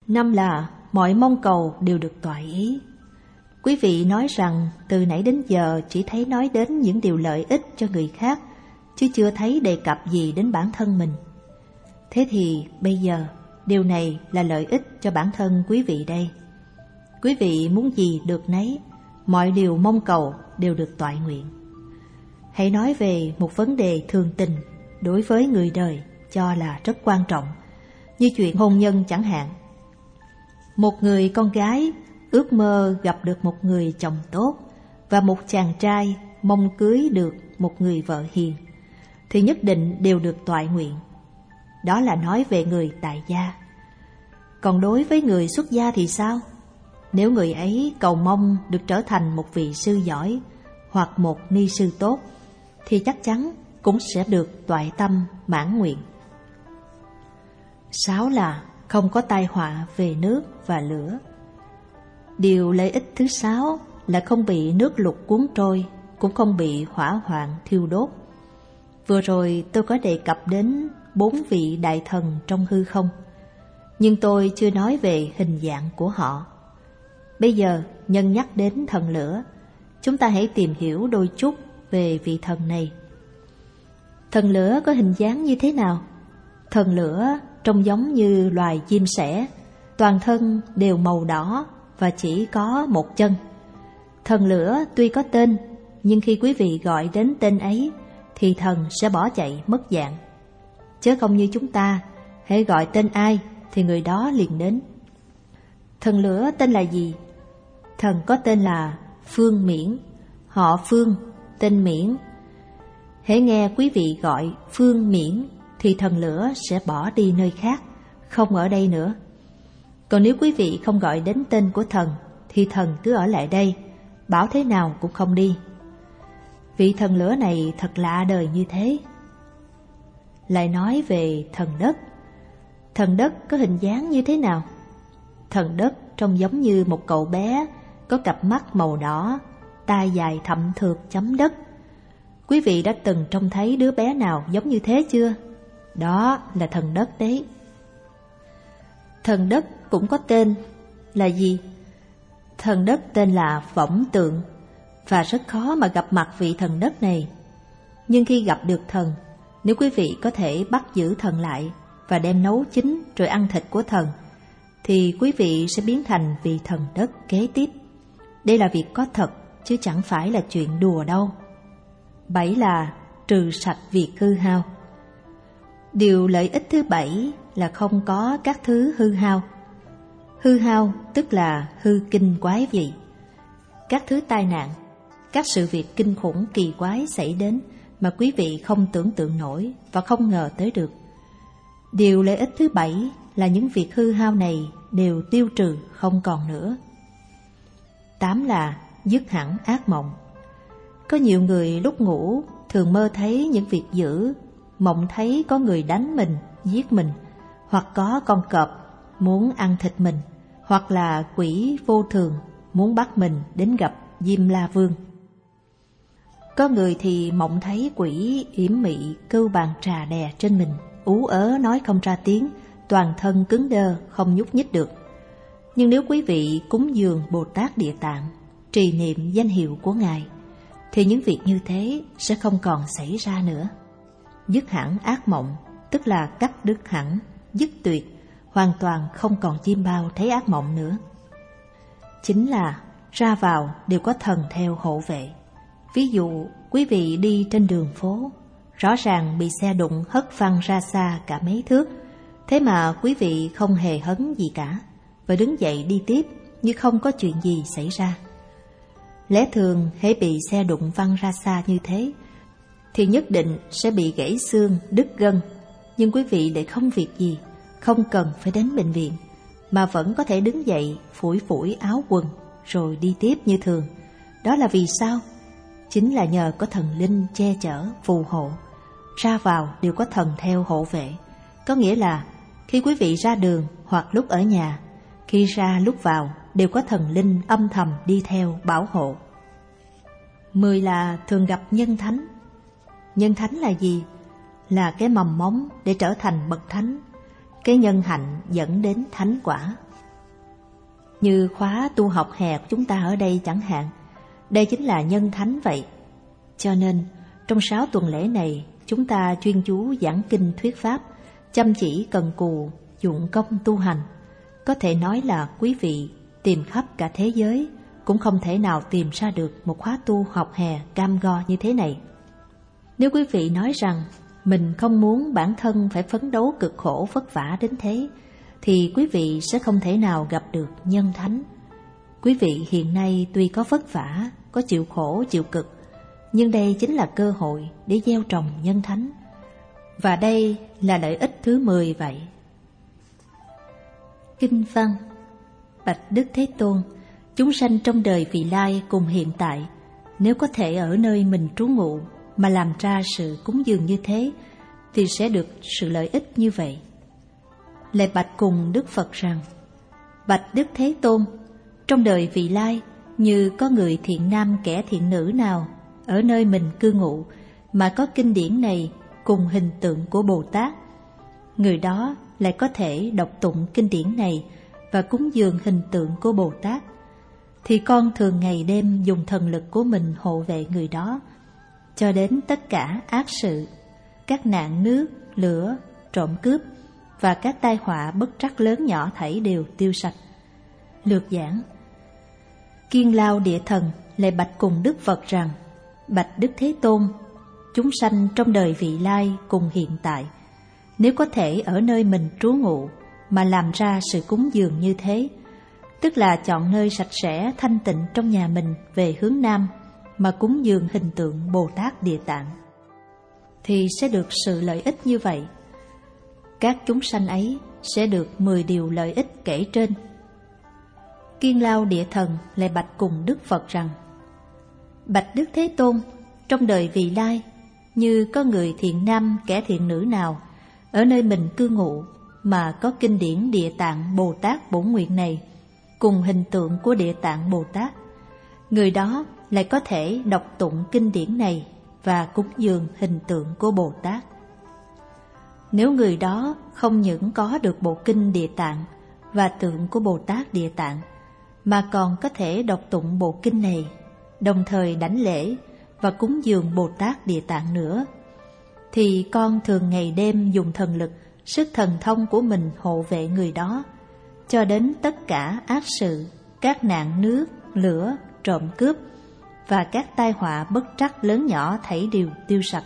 5 là mọi mong cầu đều được toại ý. Quý vị nói rằng từ nãy đến giờ chỉ thấy nói đến những điều lợi ích cho người khác, chứ chưa thấy đề cập gì đến bản thân mình. Thế thì bây giờ điều này là lợi ích cho bản thân quý vị đây. Quý vị muốn gì được nấy, mọi điều mong cầu đều được toại nguyện. Hãy nói về một vấn đề thường tình đối với người đời cho là rất quan trọng, như chuyện hôn nhân chẳng hạn. Một người con gái ước mơ gặp được một người chồng tốt, và một chàng trai mong cưới được một người vợ hiền, thì nhất định đều được toại nguyện. Đó là nói về người tại gia. Còn đối với người xuất gia thì sao? Nếu người ấy cầu mong được trở thành một vị sư giỏi hoặc một ni sư tốt, thì chắc chắn cũng sẽ được toại tâm mãn nguyện. 6 là không có tai họa về nước và lửa. Điều lợi ích thứ 6 là không bị nước lụt cuốn trôi, cũng không bị hỏa hoạn thiêu đốt. Vừa rồi tôi có đề cập đến 4 vị đại thần trong hư không, nhưng tôi chưa nói về hình dạng của họ. Bây giờ nhân nhắc đến thần lửa, chúng ta hãy tìm hiểu đôi chút về vị thần này. Thần lửa có hình dáng như thế nào? Thần lửa trông giống như loài chim sẻ, toàn thân đều màu đỏ và chỉ có một chân. Thần lửa tuy có tên, nhưng khi quý vị gọi đến tên ấy thì thần sẽ bỏ chạy mất dạng. Chứ không như chúng ta, hãy gọi tên ai thì người đó liền đến. Thần lửa tên là gì? Thần có tên là Phương Miễn, họ Phương, tên Miễn. Hãy nghe quý vị gọi Phương Miễn thì thần lửa sẽ bỏ đi nơi khác, không ở đây nữa. Còn nếu quý vị không gọi đến tên của thần thì thần cứ ở lại đây, bảo thế nào cũng không đi. Vị thần lửa này thật lạ đời như thế. Lại nói về thần đất. Thần đất có hình dáng như thế nào? Thần đất trông giống như một cậu bé có cặp mắt màu đỏ, tai dài thậm thượt chấm đất. Quý vị đã từng trông thấy đứa bé nào giống như thế chưa? Đó là thần đất đấy. Thần đất cũng có tên là gì? Thần đất tên là Võng Tượng, và rất khó mà gặp mặt vị thần đất này. Nhưng khi gặp được thần, nếu quý vị có thể bắt giữ thần lại và đem nấu chín rồi ăn thịt của thần, thì quý vị sẽ biến thành vị thần đất kế tiếp. Đây là việc có thật, chứ chẳng phải là chuyện đùa đâu. 7 là trừ sạch việc hư hao. Điều lợi ích thứ 7 là không có các thứ hư hao. Hư hao tức là hư kinh quái vị. Các thứ tai nạn, các sự việc kinh khủng kỳ quái xảy đến mà quý vị không tưởng tượng nổi và không ngờ tới được. Điều lợi ích thứ 7 là những việc hư hao này đều tiêu trừ không còn nữa. 8 là dứt hẳn ác mộng. Có nhiều người lúc ngủ thường mơ thấy những việc dữ, mộng thấy có người đánh mình, giết mình, hoặc có con cọp muốn ăn thịt mình, hoặc là quỷ vô thường muốn bắt mình đến gặp Diêm La Vương. Có người thì mộng thấy quỷ yểm mị cưu bàn trà đè trên mình, ú ớ nói không ra tiếng, toàn thân cứng đơ không nhúc nhích được. Nhưng nếu quý vị cúng dường Bồ Tát Địa Tạng, trì niệm danh hiệu của Ngài, thì những việc như thế sẽ không còn xảy ra nữa. Dứt hẳn ác mộng tức là cắt đứt hẳn, dứt tuyệt, hoàn toàn không còn chiêm bao thấy ác mộng nữa. Chính là ra vào đều có thần theo hộ vệ. Ví dụ quý vị đi trên đường phố, rõ ràng bị xe đụng hất văng ra xa cả mấy thước, thế mà quý vị không hề hấn gì cả, và đứng dậy đi tiếp như không có chuyện gì xảy ra. Lẽ thường hễ bị xe đụng văng ra xa như thế thì nhất định sẽ bị gãy xương, đứt gân. Nhưng quý vị lại không việc gì, không cần phải đến bệnh viện, mà vẫn có thể đứng dậy phủi phủi áo quần rồi đi tiếp như thường. Đó là vì sao? Chính là nhờ có thần linh che chở, phù hộ. Ra vào đều có thần theo hộ vệ. Có nghĩa là khi quý vị ra đường hoặc lúc ở nhà, khi ra lúc vào đều có thần linh âm thầm đi theo bảo hộ. 10 là thường gặp nhân thánh. Nhân thánh là gì? Là cái mầm mống để trở thành bậc thánh, cái nhân hạnh dẫn đến thánh quả. Như khóa tu học hè của chúng ta ở đây chẳng hạn, đây chính là nhân thánh vậy. Cho nên, trong 6 tuần lễ này, chúng ta chuyên chú giảng kinh thuyết pháp, chăm chỉ cần cù, dụng công tu hành. Có thể nói là quý vị tìm khắp cả thế giới cũng không thể nào tìm ra được một khóa tu học hè cam go như thế này. Nếu quý vị nói rằng mình không muốn bản thân phải phấn đấu cực khổ vất vả đến thế, thì quý vị sẽ không thể nào gặp được nhân thánh. Quý vị hiện nay tuy có vất vả, có chịu khổ, chịu cực, nhưng đây chính là cơ hội để gieo trồng nhân thánh. Và đây là lợi ích thứ 10 vậy. Kinh văn: Bạch Đức Thế Tôn, chúng sanh trong đời vị lai cùng hiện tại, nếu có thể ở nơi mình trú ngụ mà làm ra sự cúng dường như thế, thì sẽ được sự lợi ích như vậy. Lạy bạch cùng Đức Phật rằng: Bạch Đức Thế Tôn, trong đời vị lai, như có người thiện nam kẻ thiện nữ nào ở nơi mình cư ngụ mà có kinh điển này cùng hình tượng của Bồ Tát, người đó lại có thể đọc tụng kinh điển này và cúng dường hình tượng của Bồ Tát, thì con thường ngày đêm dùng thần lực của mình hộ vệ người đó, cho đến tất cả ác sự, các nạn nước, lửa, trộm cướp và các tai họa bất trắc lớn nhỏ thảy đều tiêu sạch. Lược giảng: Kiên Lao Địa Thần lạy bạch cùng Đức Phật rằng: Bạch Đức Thế Tôn, chúng sanh trong đời vị lai cùng hiện tại, nếu có thể ở nơi mình trú ngụ mà làm ra sự cúng dường như thế, tức là chọn nơi sạch sẽ thanh tịnh trong nhà mình về hướng Nam mà cúng dường hình tượng Bồ Tát Địa Tạng, thì sẽ được sự lợi ích như vậy. Các chúng sanh ấy sẽ được 10 điều lợi ích kể trên. Kiên Lao Địa Thần lại bạch cùng Đức Phật rằng: Bạch Đức Thế Tôn, trong đời vị lai, như có người thiện nam kẻ thiện nữ nào ở nơi mình cư ngụ mà có kinh điển Địa Tạng Bồ Tát Bổn Nguyện này cùng hình tượng của Địa Tạng Bồ Tát, người đó lại có thể đọc tụng kinh điển này và cúng dường hình tượng của Bồ Tát. Nếu người đó không những có được bộ kinh Địa Tạng và tượng của Bồ Tát Địa Tạng, mà còn có thể đọc tụng bộ kinh này, đồng thời đảnh lễ và cúng dường Bồ Tát Địa Tạng nữa, thì con thường ngày đêm dùng thần lực, sức thần thông của mình hộ vệ người đó, cho đến tất cả ác sự, các nạn nước, lửa, trộm cướp và các tai họa bất trắc lớn nhỏ thảy đều tiêu sạch.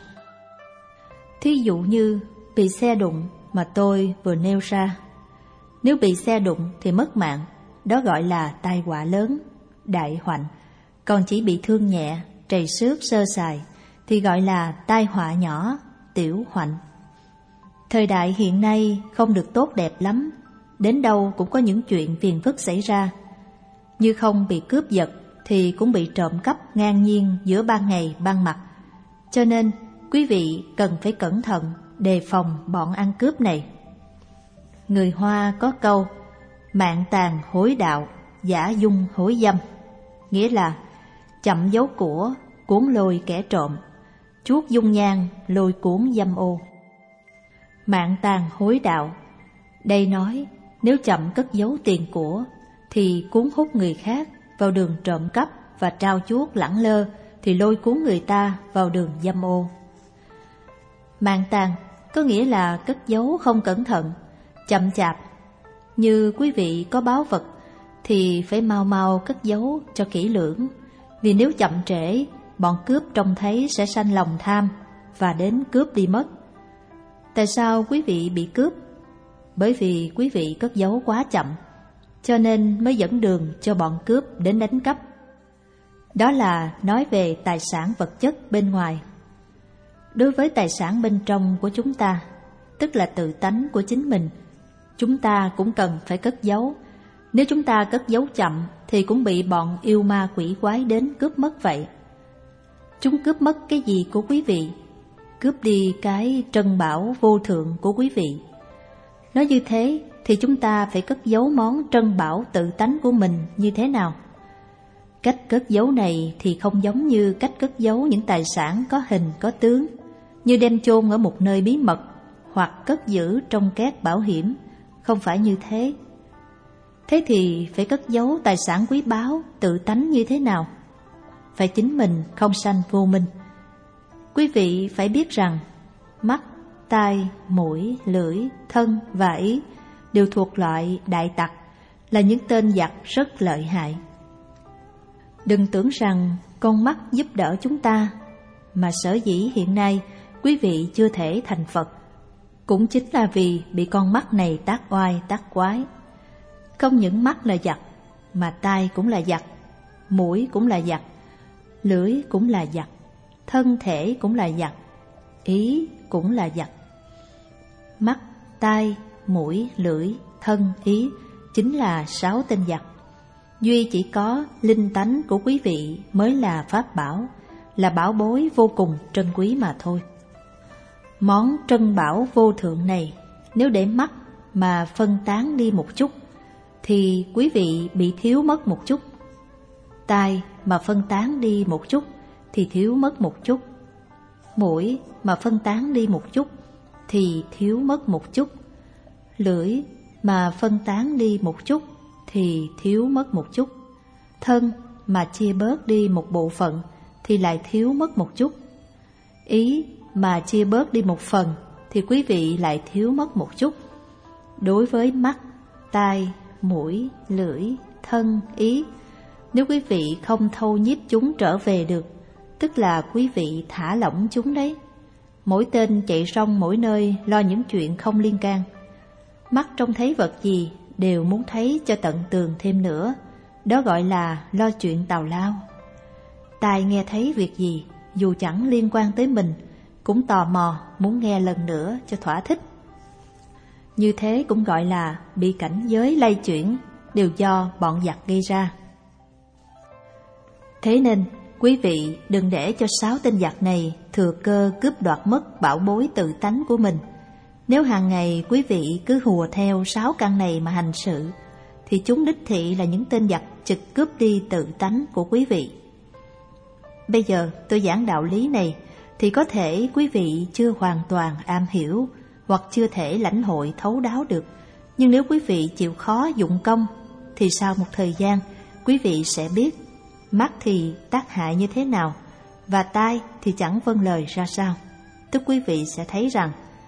Thí dụ như bị xe đụng mà tôi vừa nêu ra. Nếu bị xe đụng thì mất mạng, đó gọi là tai họa lớn, đại hoạnh. Còn chỉ bị thương nhẹ, trầy xước sơ sài thì gọi là tai họa nhỏ, tiểu hoạnh. Thời đại hiện nay không được tốt đẹp lắm, đến đâu cũng có những chuyện phiền phức xảy ra. Như không bị cướp giật thì cũng bị trộm cắp ngang nhiên giữa ban ngày ban mặt. Cho nên quý vị cần phải cẩn thận đề phòng bọn ăn cướp này. Người Hoa có câu: mạng tàn hối đạo, giả dung hối dâm, nghĩa là chậm giấu của cuốn lôi kẻ trộm, chuốt dung nhan lôi cuốn dâm ô. Mạng tàn hối đạo, đây nói nếu chậm cất giấu tiền của thì cuốn hút người khác vào đường trộm cắp và trao chuốt lẳng lơ thì lôi cuốn người ta vào đường dâm ô. Mạng tàn có nghĩa là cất giấu không cẩn thận, chậm chạp. Như quý vị có báu vật thì phải mau mau cất giấu cho kỹ lưỡng, vì nếu chậm trễ, bọn cướp trông thấy sẽ sanh lòng tham và đến cướp đi mất. Tại sao quý vị bị cướp? Bởi vì quý vị cất giấu quá chậm, cho nên mới dẫn đường cho bọn cướp đến đánh cắp. Đó là nói về tài sản vật chất bên ngoài. Đối với tài sản bên trong của chúng ta, tức là tự tánh của chính mình, chúng ta cũng cần phải cất giấu. Nếu chúng ta cất giấu chậm thì cũng bị bọn yêu ma quỷ quái đến cướp mất vậy. Chúng cướp mất cái gì của quý vị? Cướp đi cái trân bảo vô thượng của quý vị. Nói như thế thì chúng ta phải cất giấu món trân bảo tự tánh của mình như thế nào? Cách cất giấu này thì không giống như cách cất giấu những tài sản có hình có tướng, như đem chôn ở một nơi bí mật hoặc cất giữ trong két bảo hiểm, không phải như thế. Thế thì phải cất giấu tài sản quý báu tự tánh như thế nào? Phải chính mình không sanh vô minh. Quý vị phải biết rằng mắt, tai, mũi, lưỡi, thân và ý đều thuộc loại đại tặc, là những tên giặc rất lợi hại. Đừng tưởng rằng con mắt giúp đỡ chúng ta, mà sở dĩ hiện nay quý vị chưa thể thành Phật cũng chính là vì bị con mắt này tác oai tác quái. Không những mắt là giặc, mà tai cũng là giặc, mũi cũng là giặc, lưỡi cũng là giặc, thân thể cũng là giặc, ý cũng là giặc. Mắt, tai, mũi, lưỡi, thân, ý chính là 6 tên giặc. Duy chỉ có linh tánh của quý vị mới là pháp bảo, là bảo bối vô cùng trân quý mà thôi. Món trân bảo vô thượng này, nếu để mắt mà phân tán đi một chút, thì quý vị bị thiếu mất một chút. Tai mà phân tán đi một chút, thì thiếu mất một chút. Mũi mà phân tán đi một chút, thì thiếu mất một chút. Lưỡi mà phân tán đi một chút, thì thiếu mất một chút. Thân mà chia bớt đi một bộ phận, thì lại thiếu mất một chút. Ý mà chia bớt đi một phần, thì quý vị lại thiếu mất một chút. Đối với mắt, tai, mũi, lưỡi, thân, ý, nếu quý vị không thâu nhiếp chúng trở về được, tức là quý vị thả lỏng chúng đấy. Mỗi tên chạy rong mỗi nơi lo những chuyện không liên can. Mắt trông thấy vật gì đều muốn thấy cho tận tường thêm nữa, đó gọi là lo chuyện tào lao. Tai nghe thấy việc gì, dù chẳng liên quan tới mình, cũng tò mò muốn nghe lần nữa cho thỏa thích. Như thế cũng gọi là bị cảnh giới lay chuyển, đều do bọn giặc gây ra. Thế nên quý vị đừng để cho 6 tên giặc này thừa cơ cướp đoạt mất bảo bối tự tánh của mình. Nếu hàng ngày quý vị cứ hùa theo 6 căn này mà hành sự, thì chúng đích thị là những tên giặc trực cướp đi tự tánh của quý vị. Bây giờ tôi giảng đạo lý này thì có thể quý vị chưa hoàn toàn am hiểu, hoặc chưa thể lãnh hội thấu đáo được. Nhưng nếu quý vị chịu khó dụng công, thì sau một thời gian quý vị sẽ biết mắt thì tác hại như thế nào, và tai thì chẳng vâng lời ra sao. Tức quý vị sẽ thấy rằng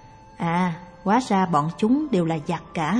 hóa ra bọn chúng đều là giặc cả.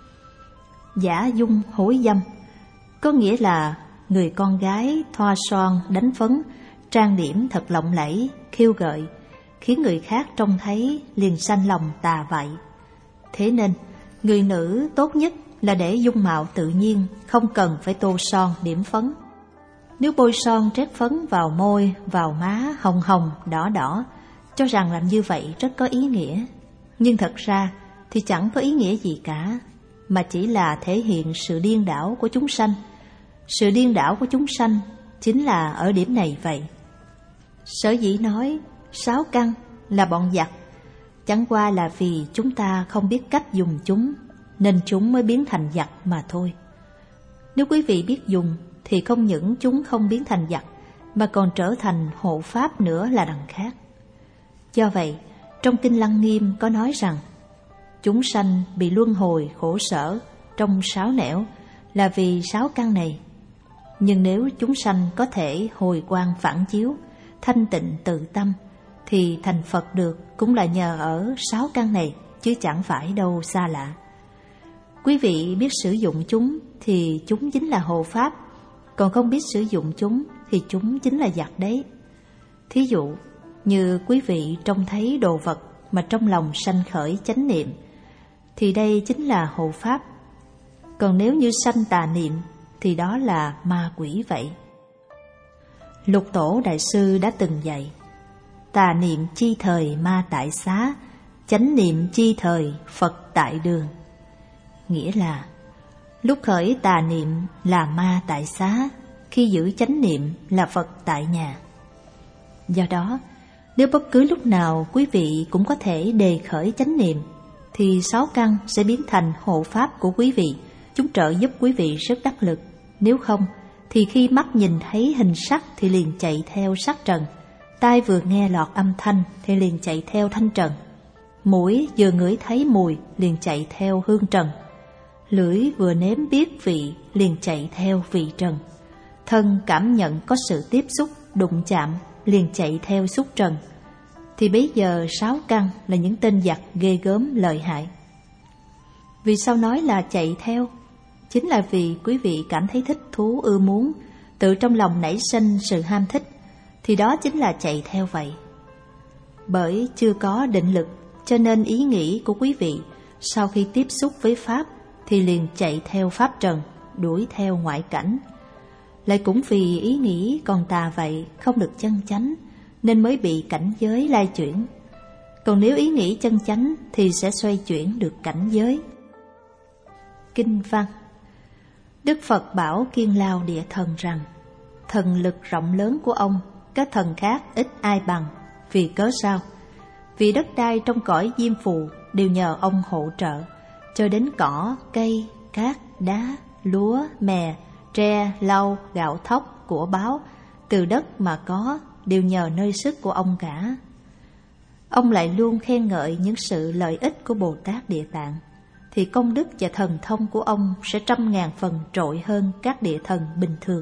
Giả dung hối dâm có nghĩa là người con gái thoa son đánh phấn, trang điểm thật lộng lẫy, khiêu gợi, khiến người khác trông thấy liền sanh lòng tà vậy. Thế nên người nữ tốt nhất là để dung mạo tự nhiên, không cần phải tô son điểm phấn. Nếu bôi son trét phấn vào môi, vào má hồng hồng, đỏ đỏ, cho rằng làm như vậy rất có ý nghĩa, nhưng thật ra thì chẳng có ý nghĩa gì cả, mà chỉ là thể hiện sự điên đảo của chúng sanh. Sự điên đảo của chúng sanh chính là ở điểm này vậy. Sở dĩ nói 6 căn là bọn giặc, chẳng qua là vì chúng ta không biết cách dùng chúng, nên chúng mới biến thành giặc mà thôi. Nếu quý vị biết dùng, thì không những chúng không biến thành giặc, mà còn trở thành hộ pháp nữa là đằng khác. Do vậy, trong Kinh Lăng Nghiêm có nói rằng, chúng sanh bị luân hồi khổ sở trong 6 nẻo là vì 6 căn này. Nhưng nếu chúng sanh có thể hồi quang phản chiếu, thanh tịnh tự tâm, thì thành Phật được cũng là nhờ ở 6 căn này, chứ chẳng phải đâu xa lạ. Quý vị biết sử dụng chúng thì chúng chính là hộ pháp, còn không biết sử dụng chúng thì chúng chính là giặc đấy. Thí dụ như quý vị trông thấy đồ vật mà trong lòng sanh khởi chánh niệm, thì đây chính là hộ pháp. Còn nếu như sanh tà niệm thì đó là ma quỷ vậy. Lục Tổ Đại Sư đã từng dạy: tà niệm chi thời ma tại xá, chánh niệm chi thời Phật tại đường. Nghĩa là lúc khởi tà niệm là ma tại xá, khi giữ chánh niệm là Phật tại nhà. Do đó, nếu bất cứ lúc nào quý vị cũng có thể đề khởi chánh niệm, thì 6 căn sẽ biến thành hộ pháp của quý vị, chúng trợ giúp quý vị rất đắc lực. Nếu không, thì khi mắt nhìn thấy hình sắc thì liền chạy theo sắc trần, tai vừa nghe lọt âm thanh thì liền chạy theo thanh trần, mũi vừa ngửi thấy mùi liền chạy theo hương trần, Lưỡi vừa nếm biết vị liền chạy theo vị trần. Thân cảm nhận có sự tiếp xúc, đụng chạm liền chạy theo xúc trần. Thì bấy giờ 6 căn là những tên giặc ghê gớm lợi hại. Vì sao nói là chạy theo? Chính là vì quý vị cảm thấy thích thú ưa muốn, tự trong lòng nảy sinh sự ham thích, thì đó chính là chạy theo vậy. Bởi chưa có định lực, cho nên ý nghĩ của quý vị sau khi tiếp xúc với Pháp thì liền chạy theo Pháp trần, đuổi theo ngoại cảnh. Lại cũng vì ý nghĩ còn tà vậy, không được chân chánh, nên mới bị cảnh giới lai chuyển. Còn nếu ý nghĩ chân chánh thì sẽ xoay chuyển được cảnh giới. Kinh văn: Đức Phật bảo Kiên Lao Địa Thần rằng: thần lực rộng lớn của ông, các thần khác ít ai bằng. Vì cớ sao? Vì đất đai trong cõi Diêm Phù đều nhờ ông hỗ trợ, cho đến cỏ, cây, cát, đá, lúa, mè, tre, lau, gạo thóc, của báo, từ đất mà có, đều nhờ nơi sức của ông cả. Ông lại luôn khen ngợi những sự lợi ích của Bồ Tát Địa Tạng, thì công đức và thần thông của ông sẽ 100.000 phần trội hơn các địa thần bình thường.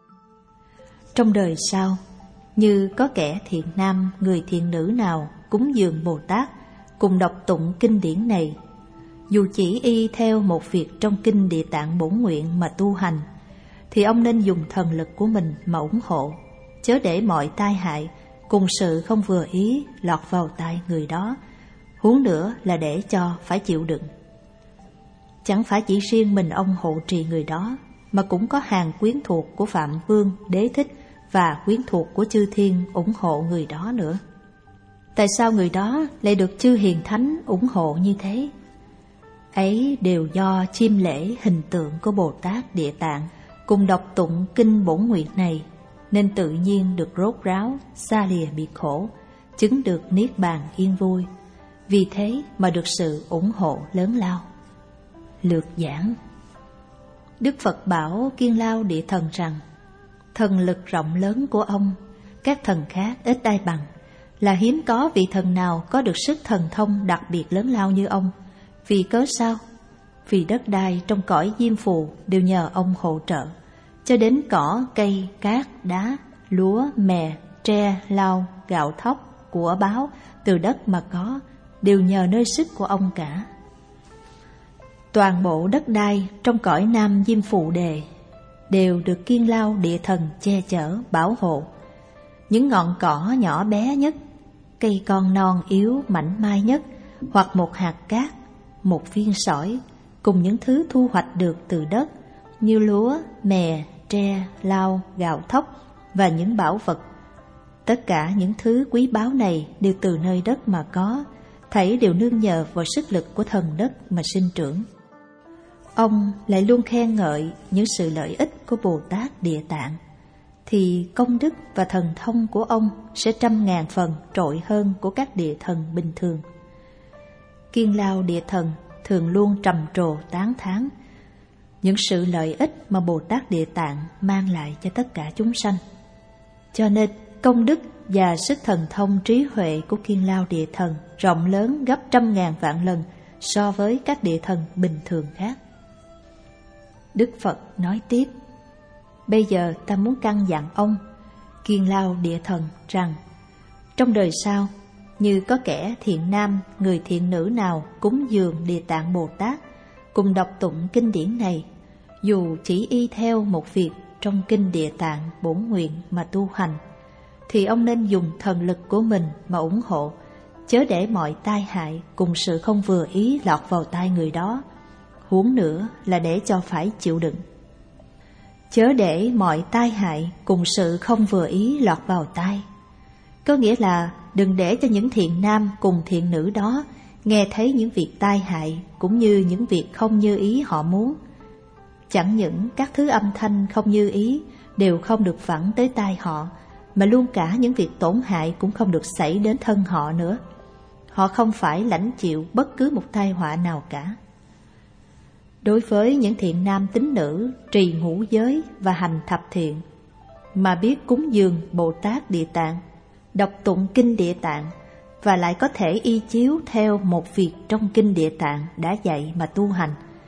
Trong đời sau, như có kẻ thiện nam, người thiện nữ nào cúng dường Bồ Tát, cùng đọc tụng kinh điển này, dù chỉ y theo một việc trong kinh Địa Tạng Bổn Nguyện mà tu hành, thì ông nên dùng thần lực của mình mà ủng hộ, chớ để mọi tai hại cùng sự không vừa ý lọt vào tai người đó, huống nữa là để cho phải chịu đựng. Chẳng phải chỉ riêng mình ông hộ trì người đó, mà cũng có hàng quyến thuộc của Phạm Vương, Đế Thích và quyến thuộc của chư thiên ủng hộ người đó nữa. Tại sao người đó lại được chư hiền thánh ủng hộ như thế? Ấy đều do chiêm lễ hình tượng của Bồ Tát Địa Tạng cùng đọc tụng kinh Bổn Nguyện này, nên tự nhiên được rốt ráo, xa lìa biệt khổ, chứng được niết bàn yên vui. Vì thế mà được sự ủng hộ lớn lao. Lược giảng: Đức Phật bảo Kiên Lao Địa Thần rằng: thần lực rộng lớn của ông, các thần khác ít ai bằng, là hiếm có vị thần nào có được sức thần thông đặc biệt lớn lao như ông. Vì cớ sao? Vì đất đai trong cõi Diêm Phù đều nhờ ông hỗ trợ, cho đến cỏ, cây, cát, đá, lúa, mè, tre, lau, gạo thóc, của báo, từ đất mà có, đều nhờ nơi sức của ông cả. Toàn bộ đất đai trong cõi Nam Diêm Phù Đề đều được Kiên Lao Địa Thần che chở, bảo hộ. Những ngọn cỏ nhỏ bé nhất, cây con non yếu mảnh mai nhất, hoặc một hạt cát, một viên sỏi, cùng những thứ thu hoạch được từ đất như lúa, mè, tre, lau, gạo thóc và những bảo vật. Tất cả những thứ quý báu này đều từ nơi đất mà có, thảy đều nương nhờ vào sức lực của thần đất mà sinh trưởng. Ông lại luôn khen ngợi những sự lợi ích của Bồ Tát Địa Tạng, thì công đức và thần thông của ông sẽ 100.000 phần trội hơn của các địa thần bình thường. Kiên Lao Địa Thần thường luôn trầm trồ tán thán những sự lợi ích mà Bồ Tát Địa Tạng mang lại cho tất cả chúng sanh. Cho nên công đức và sức thần thông trí huệ của Kiên Lao Địa Thần rộng lớn gấp 100.000 vạn lần so với các địa thần bình thường khác. Đức Phật nói tiếp: bây giờ ta muốn căn dặn ông, Kiên Lao Địa Thần, rằng trong đời sau, như có kẻ thiện nam, người thiện nữ nào cúng dường Địa Tạng Bồ Tát, cùng đọc tụng kinh điển này, dù chỉ y theo một việc trong kinh Địa Tạng Bổn Nguyện mà tu hành, thì ông nên dùng thần lực của mình mà ủng hộ, chớ để mọi tai hại cùng sự không vừa ý lọt vào tai người đó, huống nữa là để cho phải chịu đựng. Chớ để mọi tai hại cùng sự không vừa ý lọt vào tai, có nghĩa là đừng để cho những thiện nam cùng thiện nữ đó nghe thấy những việc tai hại cũng như những việc không như ý họ muốn. Chẳng những các thứ âm thanh không như ý đều không được phẳng tới tai họ, mà luôn cả những việc tổn hại cũng không được xảy đến thân họ nữa. Họ không phải lãnh chịu bất cứ một tai họa nào cả. Đối với những thiện nam tín nữ trì ngũ giới và hành thập thiện, mà biết cúng dường Bồ Tát Địa Tạng, đọc tụng kinh Địa Tạng, và lại có thể y chiếu theo một việc trong kinh Địa Tạng đã dạy mà tu hành,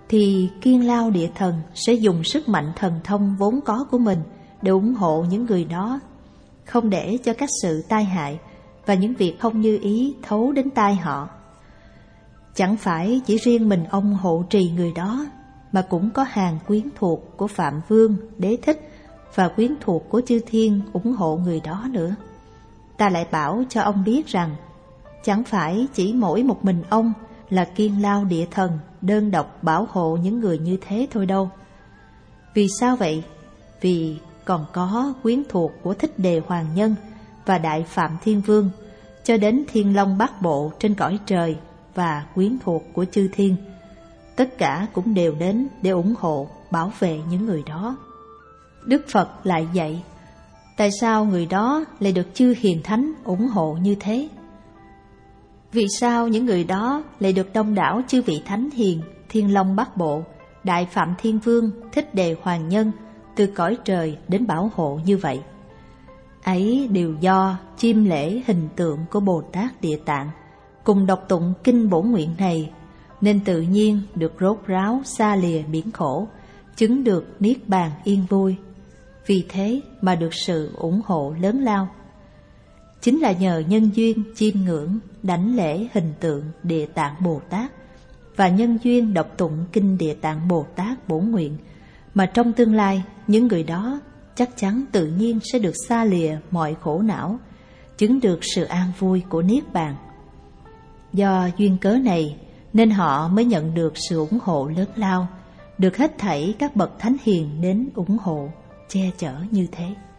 thì Kiên Lao Địa Thần sẽ dùng sức mạnh thần thông vốn có của mình để ủng hộ những người đó, không để cho các sự tai hại và những việc không như ý thấu đến tai họ. Chẳng phải chỉ riêng mình ông hộ trì người đó, mà cũng có hàng quyến thuộc của Phạm Vương, Đế Thích và quyến thuộc của chư thiên ủng hộ người đó nữa. Ta lại bảo cho ông biết rằng chẳng phải chỉ mỗi một mình ông là Kiên Lao Địa Thần đơn độc bảo hộ những người như thế thôi đâu. Vì sao vậy? Vì còn có quyến thuộc của Thích Đề Hoàng Nhân và Đại Phạm Thiên Vương, cho đến Thiên Long Bát Bộ trên cõi trời và quyến thuộc của chư thiên. Tất cả cũng đều đến để ủng hộ, bảo vệ những người đó. Đức Phật lại dạy, tại sao người đó lại được chư hiền thánh ủng hộ như thế? Vì sao những người đó lại được đông đảo chư vị thánh hiền, Thiên Long Bát Bộ, Đại Phạm Thiên Vương, Thích Đề Hoàng Nhân từ cõi trời đến bảo hộ như vậy? Ấy đều do chiêm lễ hình tượng của Bồ Tát Địa Tạng cùng đọc tụng kinh bổn nguyện này, nên tự nhiên được rốt ráo xa lìa biển khổ, chứng được niết bàn yên vui. Vì thế mà được sự ủng hộ lớn lao. Chính là nhờ nhân duyên chiêm ngưỡng, đảnh lễ hình tượng Địa Tạng Bồ Tát và nhân duyên đọc tụng kinh Địa Tạng Bồ Tát bổn nguyện mà trong tương lai những người đó chắc chắn tự nhiên sẽ được xa lìa mọi khổ não, chứng được sự an vui của niết bàn. Do duyên cớ này nên họ mới nhận được sự ủng hộ lớn lao, được hết thảy các bậc thánh hiền đến ủng hộ, che chở như thế.